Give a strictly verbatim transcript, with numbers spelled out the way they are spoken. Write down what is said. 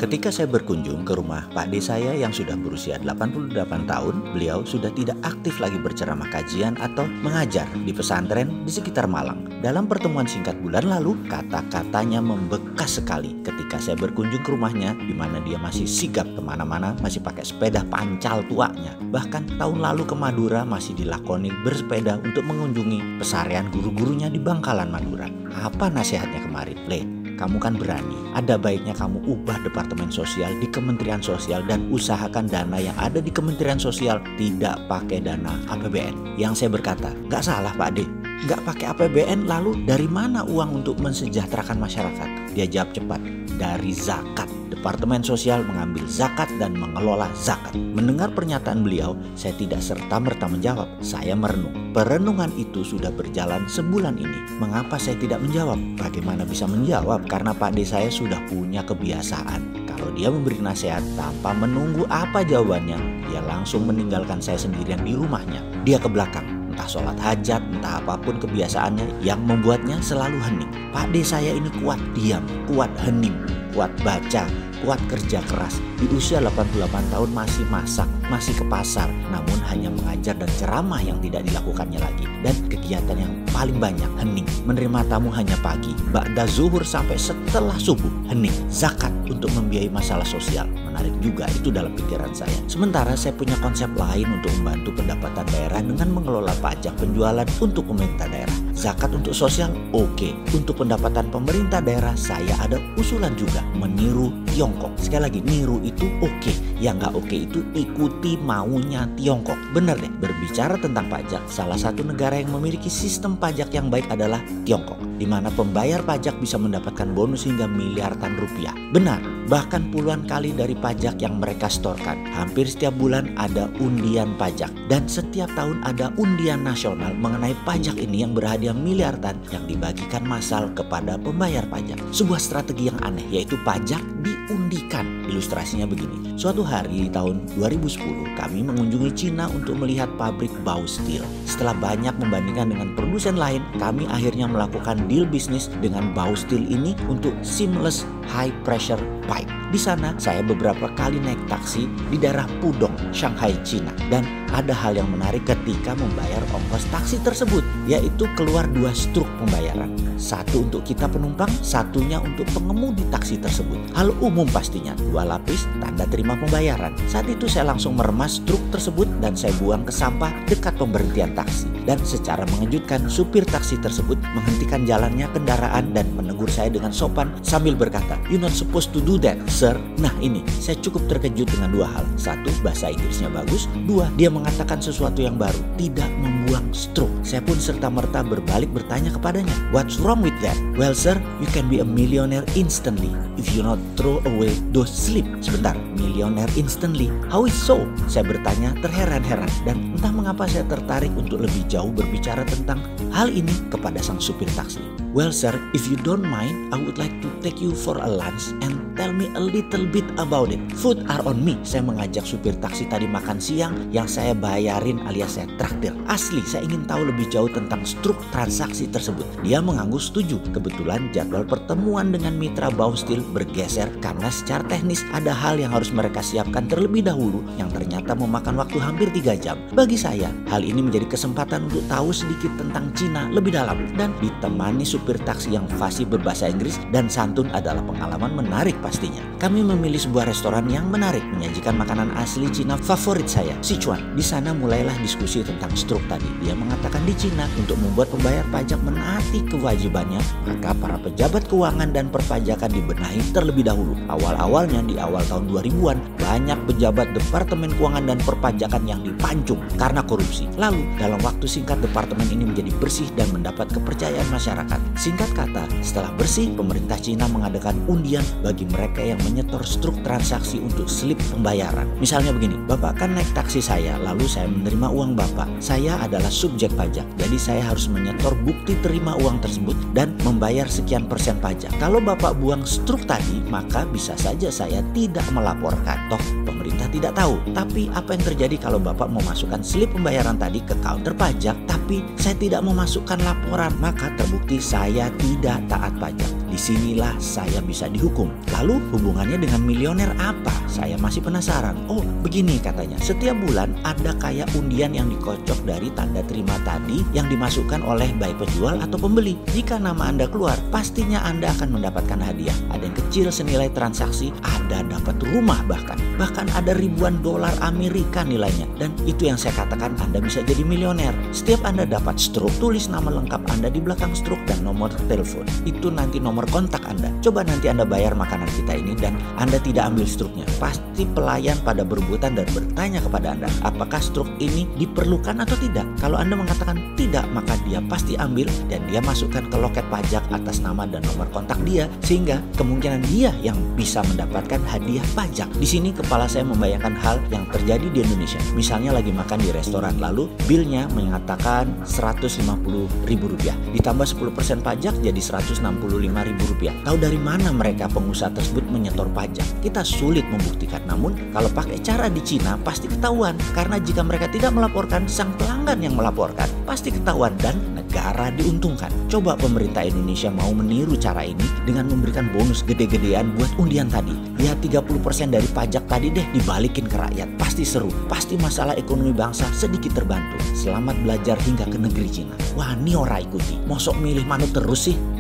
Ketika saya berkunjung ke rumah Pak D saya yang sudah berusia delapan puluh delapan tahun, beliau sudah tidak aktif lagi berceramah kajian atau mengajar di pesantren di sekitar Malang. Dalam pertemuan singkat bulan lalu, kata-katanya membekas sekali ketika saya berkunjung ke rumahnya, di mana dia masih sigap kemana-mana, masih pakai sepeda pancal tuanya. Bahkan tahun lalu ke Madura masih dilakoni bersepeda untuk mengunjungi pesarian guru-gurunya di Bangkalan, Madura. Apa nasihatnya kemarin? Le, kamu kan berani. Ada baiknya kamu ubah Departemen Sosial di Kementerian Sosial dan usahakan dana yang ada di Kementerian Sosial tidak pakai dana A P B N. Yang saya berkata, gak salah Pak D, gak pakai A P B N, lalu dari mana uang untuk mensejahterakan masyarakat? Dia jawab cepat, dari zakat. Departemen Sosial mengambil zakat dan mengelola zakat. Mendengar pernyataan beliau, saya tidak serta-merta menjawab. Saya merenung. Perenungan itu sudah berjalan sebulan ini. Mengapa saya tidak menjawab? Bagaimana bisa menjawab? Karena Pak D saya sudah punya kebiasaan. Kalau dia memberi nasihat tanpa menunggu apa jawabannya, dia langsung meninggalkan saya sendirian di rumahnya. Dia ke belakang. Entah sholat hajat, entah apapun kebiasaannya yang membuatnya selalu hening. Pak D saya ini kuat diam, kuat hening, kuat baca, kuat kerja keras. Di usia delapan puluh delapan tahun masih masak, masih ke pasar, namun hanya mengajar dan ceramah yang tidak dilakukannya lagi. Dan kegiatan yang paling banyak hening. Menerima tamu hanya pagi, ba'da zuhur sampai setelah subuh hening. Zakat untuk membiayai masalah sosial. Menarik juga itu dalam pikiran saya. Sementara saya punya konsep lain untuk membantu pendapatan daerah dengan mengelola pajak penjualan untuk pemerintah daerah. Zakat untuk sosial, oke. Okay. Untuk pendapatan pemerintah daerah, saya ada usulan juga. Meniru Tiongkok. Sekali lagi, niru itu oke. Okay. Yang nggak oke okay itu ikuti maunya Tiongkok. Bener deh, berbicara tentang pajak, salah satu negara yang memiliki sistem pajak yang baik adalah Tiongkok. Di mana pembayar pajak bisa mendapatkan bonus hingga miliaran rupiah. Benar, bahkan puluhan kali dari pajak yang mereka setorkan. Hampir setiap bulan ada undian pajak. Dan setiap tahun ada undian nasional mengenai pajak ini yang berhadiah miliaran yang dibagikan massal kepada pembayar pajak. Sebuah strategi yang aneh, yaitu pajak diundikan. Ilustrasinya begini. Suatu hari di tahun dua ribu sepuluh, kami mengunjungi Cina untuk melihat pabrik Baosteel. Setelah banyak membandingkan dengan produsen lain, kami akhirnya melakukan deal bisnis dengan Baosteel ini untuk seamless high pressure pipe. Di sana saya beberapa kali naik taksi di daerah Pudong, Shanghai, Cina. Dan ada hal yang menarik ketika membayar ongkos taksi tersebut, yaitu keluar dua struk pembayaran. Satu untuk kita penumpang, satunya untuk pengemudi taksi tersebut. Hal umum pastinya, dua lapis tanda terima pembayaran. Saat itu saya langsung meremas struk tersebut dan saya buang ke sampah dekat pemberhentian taksi. Dan secara mengejutkan, supir taksi tersebut menghentikan jalannya kendaraan dan menegur saya dengan sopan sambil berkata, "You're not supposed to do that, sir." Nah ini, saya cukup terkejut dengan dua hal. Satu, bahasa Inggrisnya bagus. Dua, dia mengatakan sesuatu yang baru, tidak membuang struk. Saya pun serta-merta berbalik bertanya kepadanya, "What's wrong with that?" "Well sir, you can be a millionaire instantly if you not throw away those slip." Sebentar, millionaire instantly? How is so? Saya bertanya terheran-heran dan entah mengapa saya tertarik untuk lebih jauh berbicara tentang hal ini kepada sang supir taksi. "Well sir, if you don't mind, I would like to take you for a lunch and tell me a little bit about it. Food are on me." Saya mengajak supir taksi tadi makan siang yang saya bayarin alias saya traktir. Asli, saya ingin tahu lebih jauh tentang struk transaksi tersebut. Dia mengangguk setuju. Kebetulan jadwal pertemuan dengan mitra Baosteel bergeser karena secara teknis ada hal yang harus mereka siapkan terlebih dahulu yang ternyata memakan waktu hampir tiga jam. Bagi saya, hal ini menjadi kesempatan untuk tahu sedikit tentang Cina lebih dalam dan ditemani supir taksi yang fasih berbahasa Inggris dan santun adalah pengalaman menarik pastinya. Kami memilih sebuah restoran yang menarik menyajikan makanan asli Cina favorit saya, Sichuan. Di sana mulailah diskusi tentang struk tadi. Dia mengatakan di Cina untuk membuat pembayar pajak menaati kewajibannya, maka para pejabat keuangan dan perpajakan dibenahi terlebih dahulu. Awal-awalnya di awal tahun dua ribuan, banyak pejabat Departemen Keuangan dan Perpajakan yang dipancung karena korupsi. Lalu dalam waktu singkat departemen ini menjadi bersih dan mendapat kepercayaan masyarakat. Singkat kata, setelah bersih, pemerintah Cina mengadakan undian bagi mereka yang menyetor struk transaksi untuk slip pembayaran. Misalnya begini, "Bapak kan naik taksi saya, lalu saya menerima uang Bapak. Saya adalah subjek pajak, jadi saya harus menyetor bukti terima uang tersebut dan membayar sekian persen pajak. Kalau Bapak buang struk tadi, maka bisa saja saya tidak melaporkan. Toh pemerintah tidak tahu. Tapi apa yang terjadi kalau Bapak memasukkan slip pembayaran tadi ke counter pajak, tapi saya tidak memasukkan laporan, maka terbukti saya tidak taat pajak." disinilah saya bisa dihukum. Lalu hubungannya dengan milioner apa? Saya masih penasaran. Oh begini katanya, setiap bulan ada kayak undian yang dikocok dari tanda terima tadi yang dimasukkan oleh baik penjual atau pembeli. Jika nama Anda keluar, pastinya Anda akan mendapatkan hadiah. Ada yang kecil senilai transaksi, ada dapat rumah bahkan. Bahkan ada ribuan dolar Amerika nilainya. Dan itu yang saya katakan Anda bisa jadi milioner. Setiap Anda dapat struk, tulis nama lengkap Anda di belakang struk dan nomor telepon. Itu nanti nomor kontak Anda. Coba nanti Anda bayar makanan kita ini dan Anda tidak ambil struknya. Pasti pelayan pada berebutan dan bertanya kepada Anda, apakah struk ini diperlukan atau tidak. Kalau Anda mengatakan tidak, maka dia pasti ambil dan dia masukkan ke loket pajak atas nama dan nomor kontak dia, sehingga kemungkinan dia yang bisa mendapatkan hadiah pajak. Di sini kepala saya membayangkan hal yang terjadi di Indonesia. Misalnya lagi makan di restoran, lalu bilnya mengatakan seratus lima puluh ribu rupiah, ditambah sepuluh persen pajak jadi seratus enam puluh lima ribu rupiah. Tahu dari mana mereka pengusaha tersebut menyetor pajak? Kita sulit membuktikan. Namun kalau pakai cara di Cina pasti ketahuan, karena jika mereka tidak melaporkan, sang pelanggan yang melaporkan pasti ketahuan dan negara diuntungkan. Coba pemerintah Indonesia mau meniru cara ini dengan memberikan bonus gede-gedean buat undian tadi. Ya tiga puluh persen dari pajak tadi deh dibalikin ke rakyat. Pasti seru, pasti masalah ekonomi bangsa sedikit terbantu. Selamat belajar hingga ke negeri Cina. Wah ini ora ikuti, mosok milih manut terus sih.